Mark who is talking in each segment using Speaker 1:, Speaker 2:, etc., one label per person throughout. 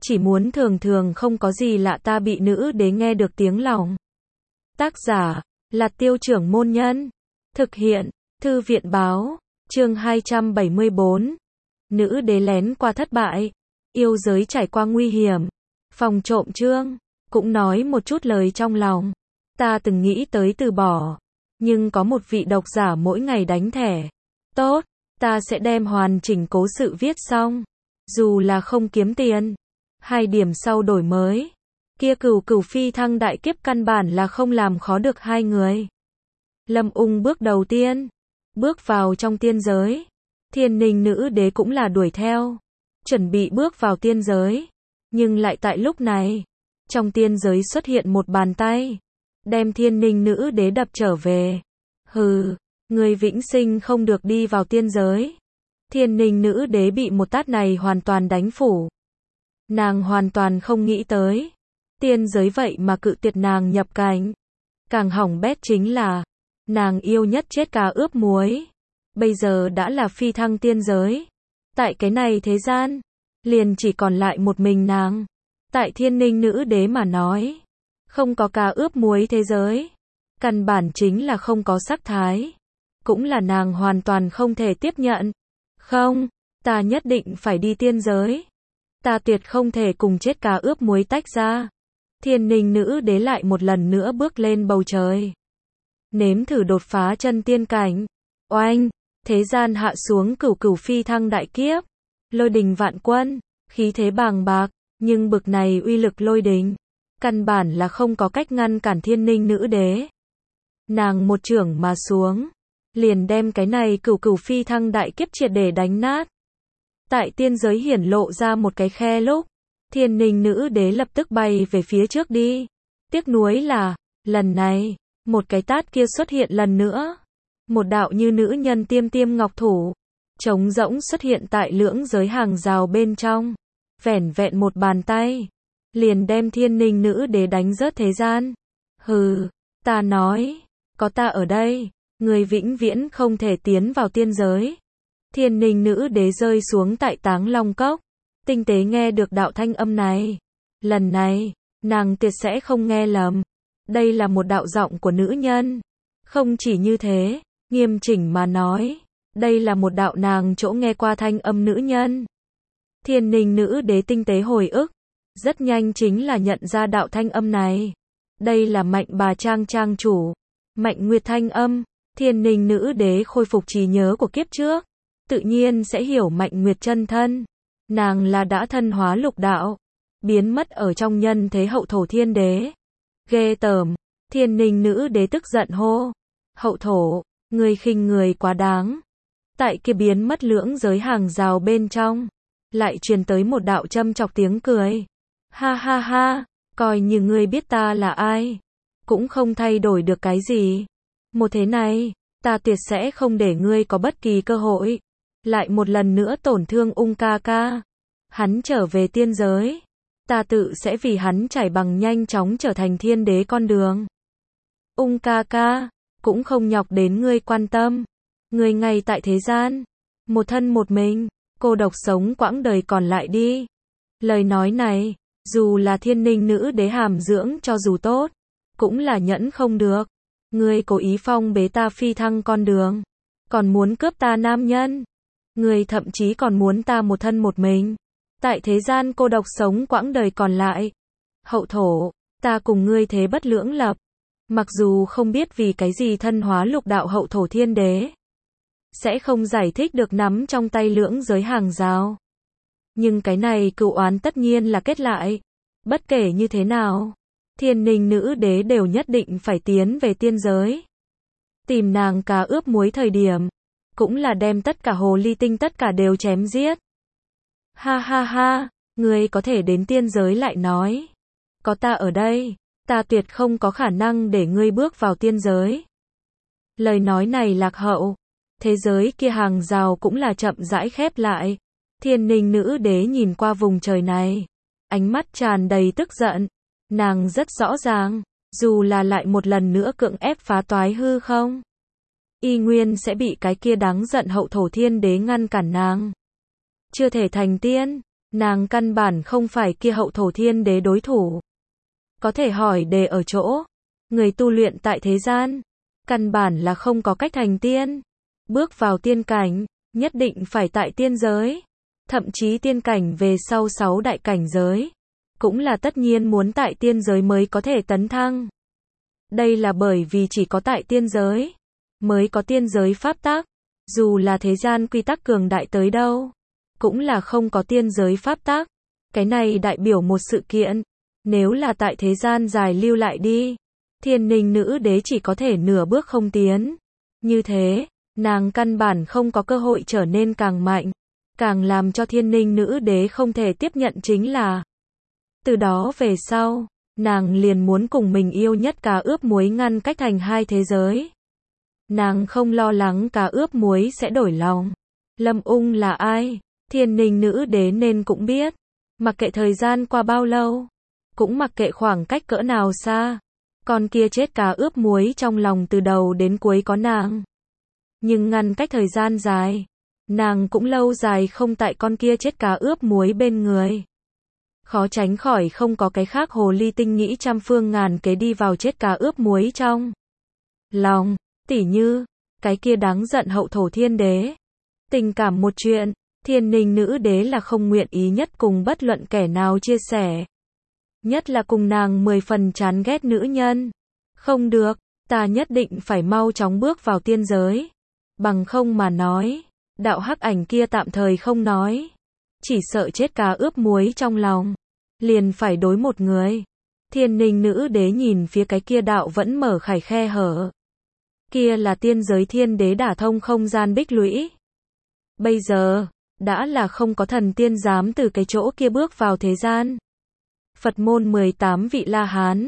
Speaker 1: chỉ muốn thường thường không có gì lạ ta bị nữ đế nghe được tiếng lòng. Tác giả, là Tiêu Trưởng Môn Nhân. Thực hiện, Thư viện báo, chương 274. Nữ đế lén qua thất bại. Yêu giới trải qua nguy hiểm. Phòng trộm chương, cũng nói một chút lời trong lòng. Ta từng nghĩ tới từ bỏ. Nhưng có một vị độc giả mỗi ngày đánh thẻ. Tốt, ta sẽ đem hoàn chỉnh cố sự viết xong. Dù là không kiếm tiền. 2 điểm sau đổi mới. Kia cửu phi thăng đại kiếp căn bản là không làm khó được hai người. Lâm Ung bước đầu tiên. Bước vào trong tiên giới. Thiên Ninh nữ đế cũng là đuổi theo. Chuẩn bị bước vào tiên giới. Nhưng lại tại lúc này. Trong tiên giới xuất hiện một bàn tay. Đem Thiên Ninh nữ đế đập trở về. Hừ, người vĩnh sinh không được đi vào tiên giới. Thiên Ninh nữ đế bị một tát này hoàn toàn đánh phủ. Nàng hoàn toàn không nghĩ tới. Tiên giới vậy mà cự tuyệt nàng nhập cảnh. Càng hỏng bét chính là, nàng yêu nhất chết cá ướp muối. Bây giờ đã là phi thăng tiên giới. Tại cái này thế gian, liền chỉ còn lại một mình nàng. Tại Thiên Ninh nữ đế mà nói, không có cá ướp muối thế giới. Căn bản chính là không có sắc thái. Cũng là nàng hoàn toàn không thể tiếp nhận. Không, ta nhất định phải đi tiên giới. Ta tuyệt không thể cùng chết cá ướp muối tách ra. Thiên Ninh nữ đế lại một lần nữa bước lên bầu trời. Nếm thử đột phá chân tiên cảnh. Oanh, thế gian hạ xuống cửu phi thăng đại kiếp. Lôi đình vạn quân, khí thế bàng bạc, nhưng bực này uy lực lôi đình. Căn bản là không có cách ngăn cản Thiên Ninh nữ đế. Nàng một chưởng mà xuống. Liền đem cái này cửu phi thăng đại kiếp triệt để đánh nát. Tại tiên giới hiển lộ ra một cái khe lúc. Thiên Ninh nữ đế lập tức bay về phía trước đi. Tiếc nuối là, lần này, một cái tát kia xuất hiện lần nữa. Một đạo như nữ nhân tiêm ngọc thủ. Trống rỗng xuất hiện tại lưỡng giới hàng rào bên trong. Vẻn vẹn một bàn tay. Liền đem Thiên Ninh nữ đế đánh rớt thế gian. Hừ, ta nói, có ta ở đây, người vĩnh viễn không thể tiến vào tiên giới. Thiên Ninh nữ đế rơi xuống tại Táng Long Cốc. Tinh tế nghe được đạo thanh âm này. Lần này, nàng tuyệt sẽ không nghe lầm. Đây là một đạo giọng của nữ nhân. Không chỉ như thế, nghiêm chỉnh mà nói. Đây là một đạo nàng chỗ nghe qua thanh âm nữ nhân. Thiên Ninh nữ đế tinh tế hồi ức. Rất nhanh chính là nhận ra đạo thanh âm này. Đây là Mạnh bà trang chủ. Mạnh Nguyệt thanh âm. Thiên Ninh nữ đế khôi phục trí nhớ của kiếp trước. Tự nhiên sẽ hiểu Mạnh Nguyệt chân thân. Nàng là đã thân hóa lục đạo. Biến mất ở trong nhân thế hậu thổ thiên đế. Ghê tởm. Thiên Ninh nữ đế tức giận hô. Hậu thổ, người khinh người quá đáng. Tại kia biến mất lưỡng giới hàng rào bên trong. Lại truyền tới một đạo châm chọc tiếng cười. Ha ha ha, coi như ngươi biết ta là ai. Cũng không thay đổi được cái gì. Một thế này, ta tuyệt sẽ không để ngươi có bất kỳ cơ hội. Lại một lần nữa tổn thương Ung ca ca. Hắn trở về tiên giới. Ta tự sẽ vì hắn trải bằng nhanh chóng trở thành thiên đế con đường. Ung ca ca, cũng không nhọc đến ngươi quan tâm. Ngươi ngay tại thế gian. Một thân một mình, cô độc sống quãng đời còn lại đi. Lời nói này, dù là Thiên Ninh nữ đế hàm dưỡng cho dù tốt, cũng là nhẫn không được. Ngươi cố ý phong bế ta phi thăng con đường. Còn muốn cướp ta nam nhân. Ngươi thậm chí còn muốn ta một thân một mình. Tại thế gian cô độc sống quãng đời còn lại. Hậu thổ, ta cùng ngươi thế bất lưỡng lập. Mặc dù không biết vì cái gì thân hóa lục đạo hậu thổ thiên đế. Sẽ không giải thích được nắm trong tay lưỡng giới hàng rào. Nhưng cái này cựu oán tất nhiên là kết lại. Bất kể như thế nào, Thiên Ninh nữ đế đều nhất định phải tiến về tiên giới. Tìm nàng cá ướp muối thời điểm. Cũng là đem tất cả hồ ly tinh tất cả đều chém giết. Ha ha ha, ngươi có thể đến tiên giới lại nói. Có ta ở đây, ta tuyệt không có khả năng để ngươi bước vào tiên giới. Lời nói này lạc hậu. Thế giới kia hàng rào cũng là chậm rãi khép lại. Thiên Ninh nữ đế nhìn qua vùng trời này. Ánh mắt tràn đầy tức giận. Nàng rất rõ ràng, dù là lại một lần nữa cưỡng ép phá toái hư không. Y nguyên sẽ bị cái kia đáng giận hậu thổ thiên đế ngăn cản nàng. Chưa thể thành tiên, nàng căn bản không phải kia hậu thổ thiên đế đối thủ. Có thể hỏi đề ở chỗ, người tu luyện tại thế gian, căn bản là không có cách thành tiên. Bước vào tiên cảnh, nhất định phải tại tiên giới. Thậm chí tiên cảnh về sau 6 đại cảnh giới, cũng là tất nhiên muốn tại tiên giới mới có thể tấn thăng. Đây là bởi vì chỉ có tại tiên giới, mới có tiên giới pháp tắc. Dù là thế gian quy tắc cường đại tới đâu, cũng là không có tiên giới pháp tắc. Cái này đại biểu một sự kiện, nếu là tại thế gian dài lưu lại đi, Thiên Ninh nữ đế chỉ có thể nửa bước không tiến. Như thế, nàng căn bản không có cơ hội trở nên càng mạnh. Càng làm cho Thiên Ninh nữ đế không thể tiếp nhận chính là, từ đó về sau, nàng liền muốn cùng mình yêu nhất cá ướp muối ngăn cách thành hai thế giới. Nàng không lo lắng cá ướp muối sẽ đổi lòng. Lâm Ung là ai? Thiên Ninh nữ đế nên cũng biết. Mặc kệ thời gian qua bao lâu, cũng mặc kệ khoảng cách cỡ nào xa, con kia chết cá ướp muối trong lòng từ đầu đến cuối có nàng. Nhưng ngăn cách thời gian dài, nàng cũng lâu dài không tại con kia chết cá ướp muối bên người. Khó tránh khỏi không có cái khác hồ ly tinh nghĩ trăm phương ngàn kế đi vào chết cá ướp muối trong lòng. Tỉ như, cái kia đáng giận hậu thổ thiên đế. Tình cảm một chuyện, Thiên Ninh nữ đế là không nguyện ý nhất cùng bất luận kẻ nào chia sẻ. Nhất là cùng nàng 10 phần chán ghét nữ nhân. Không được, ta nhất định phải mau chóng bước vào tiên giới. Bằng không mà nói, đạo hắc ảnh kia tạm thời không nói. Chỉ sợ chết cá ướp muối trong lòng. Liền phải đối một người. Thiên Ninh nữ đế nhìn phía cái kia đạo vẫn mở khải khe hở. Kia là tiên giới thiên đế đả thông không gian bích lũy. Bây giờ, đã là không có thần tiên dám từ cái chỗ kia bước vào thế gian. Phật môn 18 vị La Hán,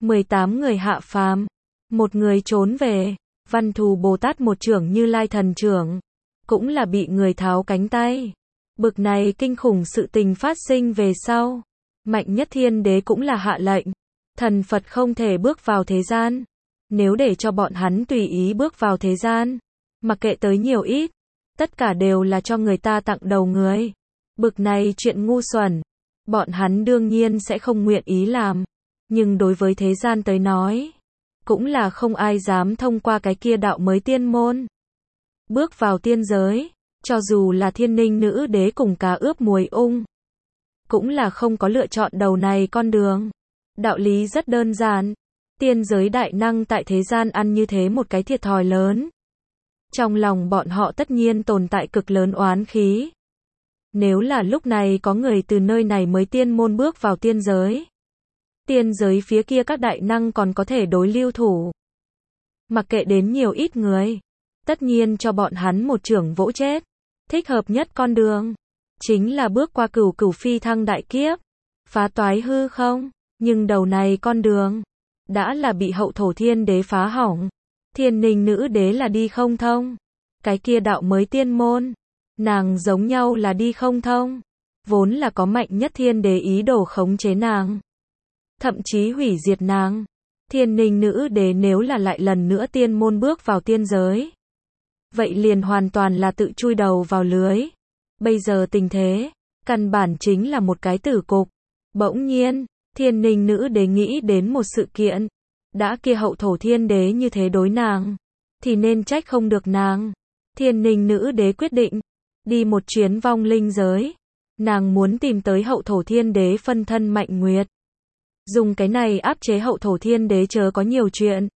Speaker 1: 18 người hạ phàm, một người trốn về, Văn Thù Bồ Tát một trưởng Như Lai thần trưởng, cũng là bị người tháo cánh tay. Bực này kinh khủng sự tình phát sinh về sau, mạnh nhất thiên đế cũng là hạ lệnh, thần Phật không thể bước vào thế gian. Nếu để cho bọn hắn tùy ý bước vào thế gian, mặc kệ tới nhiều ít, tất cả đều là cho người ta tặng đầu người. Bực này chuyện ngu xuẩn, bọn hắn đương nhiên sẽ không nguyện ý làm. Nhưng đối với thế gian tới nói, cũng là không ai dám thông qua cái kia đạo mới tiên môn. Bước vào tiên giới, cho dù là Thiên Ninh nữ đế cùng cá ướp muối ung, cũng là không có lựa chọn đầu này con đường. Đạo lý rất đơn giản. Tiên giới đại năng tại thế gian ăn như thế một cái thiệt thòi lớn. Trong lòng bọn họ tất nhiên tồn tại cực lớn oán khí. Nếu là lúc này có người từ nơi này mới tiên môn bước vào tiên giới, tiên giới phía kia các đại năng còn có thể đối lưu thủ. Mặc kệ đến nhiều ít người, tất nhiên cho bọn hắn một chưởng vỗ chết. Thích hợp nhất con đường, chính là bước qua cửu cửu phi thăng đại kiếp, phá toái hư không. Nhưng đầu này con đường, đã là bị hậu thổ thiên đế phá hỏng. Thiên Ninh nữ đế là đi không thông. Cái kia đạo mới tiên môn, nàng giống nhau là đi không thông. Vốn là có mạnh nhất thiên đế ý đồ khống chế nàng, thậm chí hủy diệt nàng. Thiên Ninh nữ đế nếu là lại lần nữa tiên môn bước vào tiên giới, vậy liền hoàn toàn là tự chui đầu vào lưới. Bây giờ tình thế, căn bản chính là một cái tử cục. Bỗng nhiên, Thiên Ninh nữ đế nghĩ đến một sự kiện. Đã kia hậu thổ thiên đế như thế đối nàng, thì nên trách không được nàng. Thiên Ninh nữ đế quyết định đi một chuyến vong linh giới. Nàng muốn tìm tới hậu thổ thiên đế phân thân Mạnh Nguyệt, dùng cái này áp chế hậu thổ thiên đế chớ có nhiều chuyện.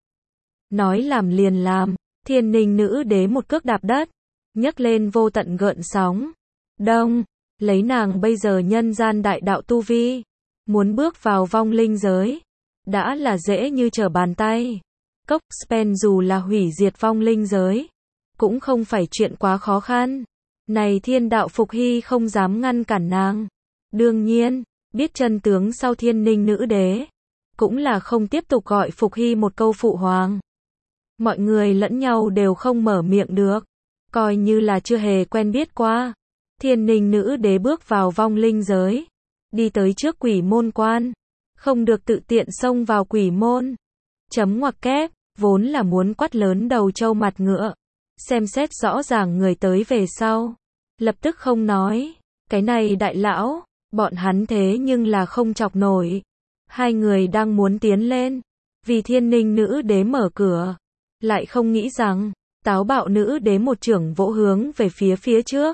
Speaker 1: Nói làm liền làm. Thiên Ninh nữ đế một cước đạp đất, nhấc lên vô tận gợn sóng. Đông, lấy nàng bây giờ nhân gian đại đạo tu vi, muốn bước vào vong linh giới, đã là dễ như trở bàn tay. Cốc Spen dù là hủy diệt vong linh giới, cũng không phải chuyện quá khó khăn. Này thiên đạo Phục Hy không dám ngăn cản nàng. Đương nhiên, biết chân tướng sau Thiên Ninh nữ đế, cũng là không tiếp tục gọi Phục Hy một câu phụ hoàng. Mọi người lẫn nhau đều không mở miệng được, coi như là chưa hề quen biết qua. Thiên Ninh nữ đế bước vào vong linh giới, đi tới trước quỷ môn quan, không được tự tiện xông vào quỷ môn. Chấm ngoặc kép, vốn là muốn quát lớn đầu trâu mặt ngựa, xem xét rõ ràng người tới về sau, lập tức không nói, cái này đại lão, Bọn hắn thế nhưng là không chọc nổi. Hai người đang muốn tiến lên, vì Thiên Ninh nữ đế mở cửa, lại không nghĩ rằng, táo bạo nữ đế một chưởng vỗ hướng về phía trước.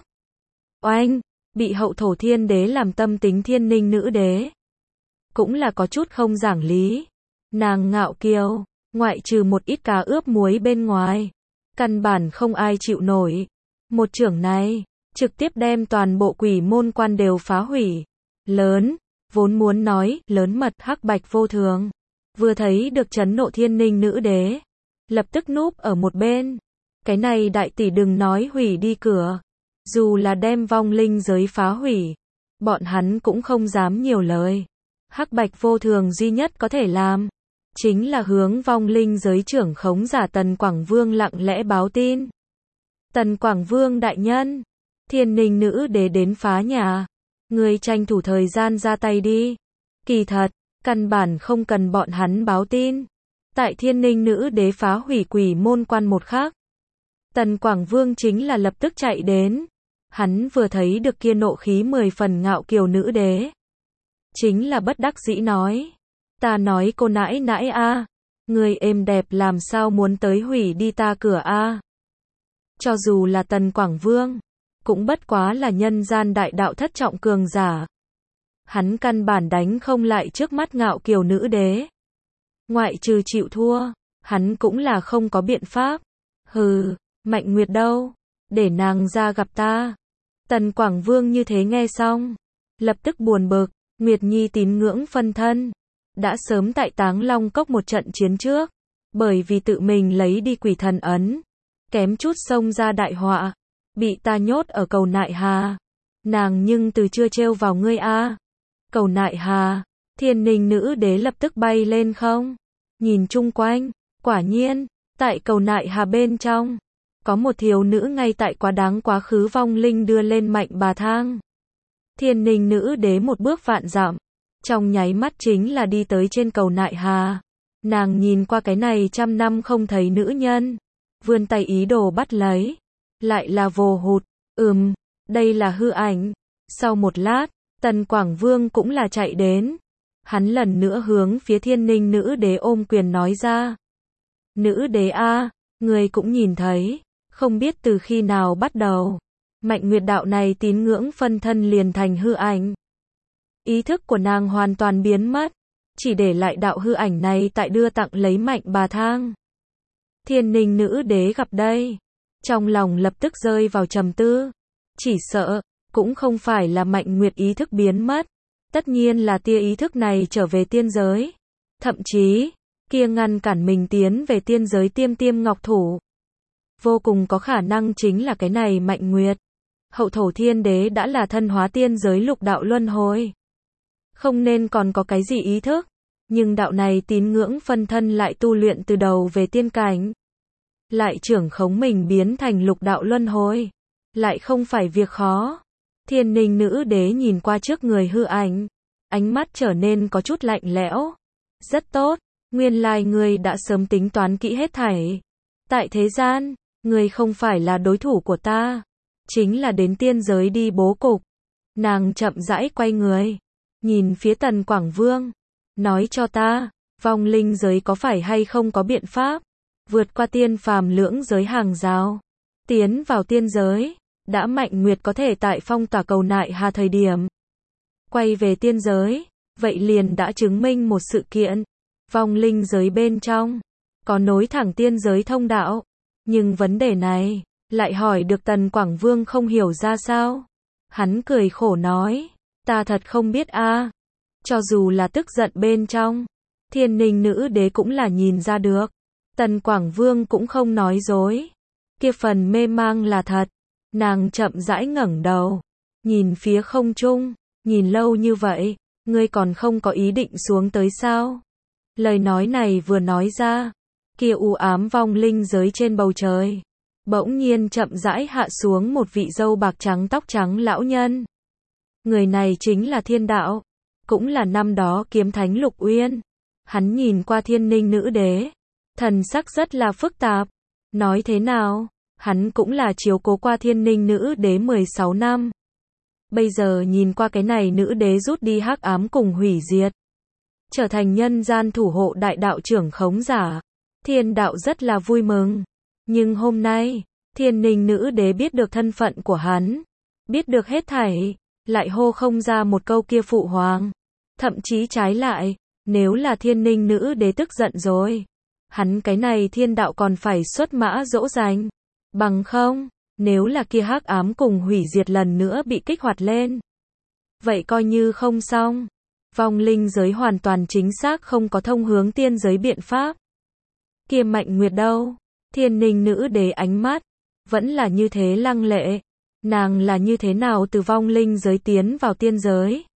Speaker 1: Oanh, bị hậu thổ thiên đế làm tâm tính Thiên Ninh nữ đế. Cũng là có chút không giảng lý. Nàng ngạo kiều, ngoại trừ một ít cá ướp muối bên ngoài, căn bản không ai chịu nổi. Một chưởng này, trực tiếp đem toàn bộ quỷ môn quan đều phá hủy. Lớn, vốn muốn nói, lớn mật hắc bạch vô thường. Vừa thấy được chấn nộ Thiên Ninh nữ đế, lập tức núp ở một bên. Cái này đại tỷ đừng nói hủy đi cửa. Dù là đem vong linh giới phá hủy, bọn hắn cũng không dám nhiều lời. Hắc bạch vô thường duy nhất có thể làm, chính là hướng vong linh giới trưởng khống giả Tần Quảng Vương lặng lẽ báo tin. Tần Quảng Vương đại nhân, Thiên Ninh nữ đế đến phá nhà. Người tranh thủ thời gian ra tay đi. Kỳ thật, căn bản không cần bọn hắn báo tin. Tại Thiên Ninh nữ đế phá hủy quỷ môn quan một khắc, Tần Quảng Vương chính là lập tức chạy đến. Hắn vừa thấy được kia nộ khí 10 phần ngạo kiều nữ đế, chính là bất đắc dĩ nói. Ta nói cô nãi nãi a, người êm đẹp làm sao muốn tới hủy đi ta cửa a. Cho dù là Tần Quảng Vương, cũng bất quá là nhân gian đại đạo thất trọng cường giả. Hắn căn bản đánh không lại trước mắt ngạo kiều nữ đế. Ngoại trừ chịu thua, hắn cũng là không có biện pháp. Hừ, Mạnh Nguyệt đâu? Để nàng ra gặp ta. Tần Quảng Vương như thế nghe xong, lập tức buồn bực. Nguyệt Nhi tín ngưỡng phân thân, đã sớm tại Táng Long Cốc một trận chiến trước, bởi vì tự mình lấy đi quỷ thần ấn, kém chút xông ra đại họa, bị ta nhốt ở cầu Nại Hà. Nàng nhưng từ chưa trêu vào ngươi a. Cầu Nại Hà, Thiên Ninh nữ đế lập tức bay lên không, nhìn chung quanh, quả nhiên, tại cầu Nại Hà bên trong, có một thiếu nữ ngay tại quá đáng quá khứ vong linh đưa lên mạnh bà thang. Thiên Ninh nữ đế một bước vạn dặm, trong nháy mắt chính là đi tới trên cầu Nại Hà. Nàng nhìn qua cái này trăm năm không thấy nữ nhân, vươn tay ý đồ bắt lấy, lại là vồ hụt. Đây là hư ảnh. Sau một lát, Tần Quảng Vương cũng là chạy đến. Hắn lần nữa hướng phía Thiên Ninh nữ đế ôm quyền nói ra. Nữ đế a, người cũng nhìn thấy, không biết từ khi nào bắt đầu, Mạnh Nguyệt đạo này tín ngưỡng phân thân liền thành hư ảnh. Ý thức của nàng hoàn toàn biến mất, chỉ để lại đạo hư ảnh này tại đưa tặng lấy mạnh bà thang. Thiên Ninh nữ đế gặp đây, trong lòng lập tức rơi vào trầm tư. Chỉ sợ, cũng không phải là Mạnh Nguyệt ý thức biến mất, tất nhiên là tia ý thức này trở về tiên giới. Thậm chí, kia ngăn cản mình tiến về tiên giới Tiêm Ngọc Thủ, vô cùng có khả năng chính là cái này Mạnh Nguyệt. Hậu thổ thiên đế đã là thân hóa tiên giới lục đạo luân hồi, không nên còn có cái gì ý thức, nhưng đạo này tín ngưỡng phân thân lại tu luyện từ đầu về tiên cảnh, lại trưởng khống mình biến thành lục đạo luân hồi, lại không phải việc khó. Thiên Ninh nữ đế nhìn qua trước người hư ảnh, ánh mắt trở nên có chút lạnh lẽo. Rất tốt, nguyên lai ngươi đã sớm tính toán kỹ hết thảy. Tại thế gian, ngươi không phải là đối thủ của ta, chính là đến tiên giới đi bố cục. Nàng chậm rãi quay người, nhìn phía Tần Quảng Vương, nói cho ta, vong linh giới có phải hay không có biện pháp vượt qua tiên phàm lưỡng giới hàng rào, tiến vào tiên giới. Đã Mạnh Nguyệt có thể tại phong tỏa cầu Nại Hà thời điểm quay về tiên giới, vậy liền đã chứng minh một sự kiện, vong linh giới bên trong có nối thẳng tiên giới thông đạo. Nhưng vấn đề này lại hỏi được Tần Quảng Vương không hiểu ra sao. Hắn cười khổ nói, ta thật không biết a. Cho dù là tức giận bên trong, Thiên Ninh nữ đế cũng là nhìn ra được. Tần Quảng Vương cũng không nói dối, kia phần mê mang là thật. Nàng chậm rãi ngẩng đầu, nhìn phía không trung, nhìn lâu như vậy, ngươi còn không có ý định xuống tới sao? Lời nói này vừa nói ra, kia u ám vong linh giới trên bầu trời, bỗng nhiên chậm rãi hạ xuống một vị râu bạc trắng tóc trắng lão nhân. Người này chính là Thiên Đạo, cũng là năm đó kiếm thánh Lục Uyên. Hắn nhìn qua Thiên Ninh nữ đế, thần sắc rất là phức tạp. Nói thế nào, hắn cũng là chiếu cố qua Thiên Ninh nữ đế 16 năm. Bây giờ nhìn qua cái này nữ đế rút đi hắc ám cùng hủy diệt, trở thành nhân gian thủ hộ đại đạo trưởng khống giả. Thiên đạo rất là vui mừng. Nhưng hôm nay, Thiên Ninh nữ đế biết được thân phận của hắn, biết được hết thảy, lại hô không ra một câu kia phụ hoàng. Thậm chí trái lại, nếu là Thiên Ninh nữ đế tức giận rồi, hắn cái này thiên đạo còn phải xuất mã dỗ dành. Bằng không, nếu là kia hắc ám cùng hủy diệt lần nữa bị kích hoạt lên, vậy coi như không xong. Vong linh giới hoàn toàn chính xác không có thông hướng tiên giới biện pháp. Kia Mạnh Nguyệt đâu? Thiên Ninh nữ đế ánh mắt vẫn là như thế lăng lệ. Nàng là như thế nào từ vong linh giới tiến vào tiên giới?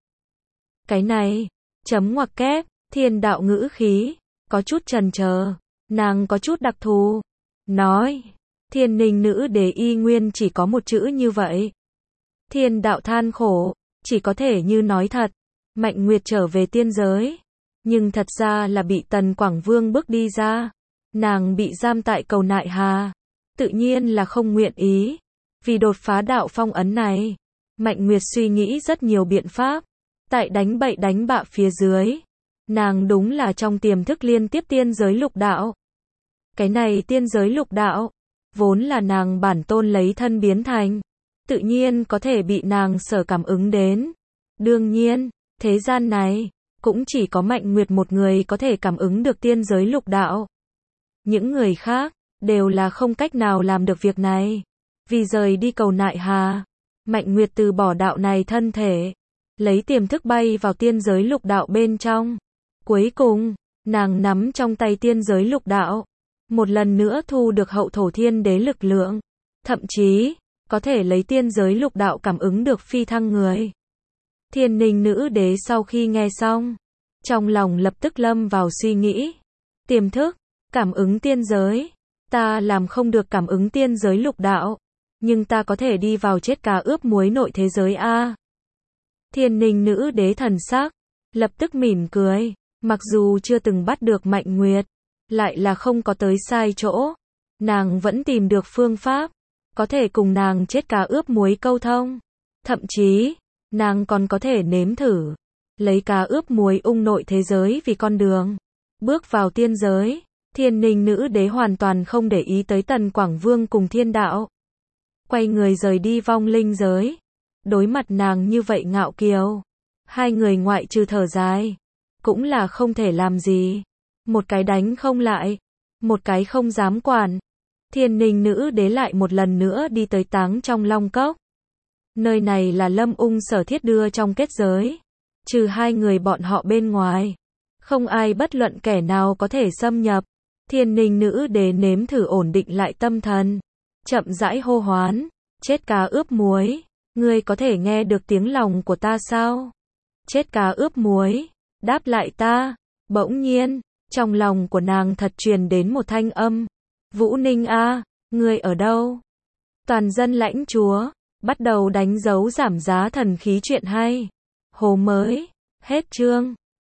Speaker 1: Cái này, chấm ngoặc kép, thiên đạo ngữ khí, có chút chần chờ, nàng có chút đặc thù. Nói, Thiên Ninh nữ đế y nguyên chỉ có một chữ như vậy. Thiên đạo than khổ, chỉ có thể như nói thật. Mạnh Nguyệt trở về tiên giới, nhưng thật ra là bị Tần Quảng Vương bức đi ra. Nàng bị giam tại cầu Nại Hà, tự nhiên là không nguyện ý. Vì đột phá đạo phong ấn này, Mạnh Nguyệt suy nghĩ rất nhiều biện pháp. Tại đánh bậy đánh bạ phía dưới, nàng đúng là trong tiềm thức liên tiếp tiên giới lục đạo. Cái này tiên giới lục đạo, vốn là nàng bản tôn lấy thân biến thành, tự nhiên có thể bị nàng sở cảm ứng đến. Đương nhiên, thế gian này, cũng chỉ có Mạnh Nguyệt một người có thể cảm ứng được tiên giới lục đạo. Những người khác, đều là không cách nào làm được việc này. Vì rời đi cầu Nại Hà, Mạnh Nguyệt từ bỏ đạo này thân thể, lấy tiềm thức bay vào tiên giới lục đạo bên trong. Cuối cùng, nàng nắm trong tay tiên giới lục đạo, một lần nữa thu được hậu thổ thiên đế lực lượng. Thậm chí, có thể lấy tiên giới lục đạo cảm ứng được phi thăng người. Thiên Ninh nữ đế sau khi nghe xong, trong lòng lập tức lâm vào suy nghĩ. Tiềm thức, cảm ứng tiên giới. Ta làm không được cảm ứng tiên giới lục đạo, nhưng ta có thể đi vào chết cá ướp muối nội thế giới a. Thiên Ninh nữ đế thần sắc lập tức mỉm cười, mặc dù chưa từng bắt được Mạnh Nguyệt, lại là không có tới sai chỗ, nàng vẫn tìm được phương pháp, có thể cùng nàng chết cá ướp muối câu thông. Thậm chí, nàng còn có thể nếm thử, lấy cá ướp muối ung nội thế giới vì con đường, bước vào tiên giới. Thiên Ninh nữ đế hoàn toàn không để ý tới Tần Quảng Vương cùng thiên đạo. Quay người rời đi vong linh giới. Đối mặt nàng như vậy ngạo kiều, hai người ngoại trừ thở dài, cũng là không thể làm gì. Một cái đánh không lại, một cái không dám quản. Thiên Ninh nữ đế lại một lần nữa đi tới Táng trong Long Cốc. Nơi này là Lâm Ung Sở Thiết đưa trong kết giới. Trừ hai người bọn họ bên ngoài, không ai bất luận kẻ nào có thể xâm nhập. Thiên Ninh nữ đế nếm thử ổn định lại tâm thần, chậm rãi hô hoán, chết cá ướp muối, ngươi có thể nghe được tiếng lòng của ta sao? Chết cá ướp muối, đáp lại ta. Bỗng nhiên, trong lòng của nàng thật truyền đến một thanh âm. Vũ Ninh a, ngươi ở đâu? Toàn dân lãnh chúa, bắt đầu đánh dấu giảm giá thần khí chuyện hay. Hồ mới, hết chương.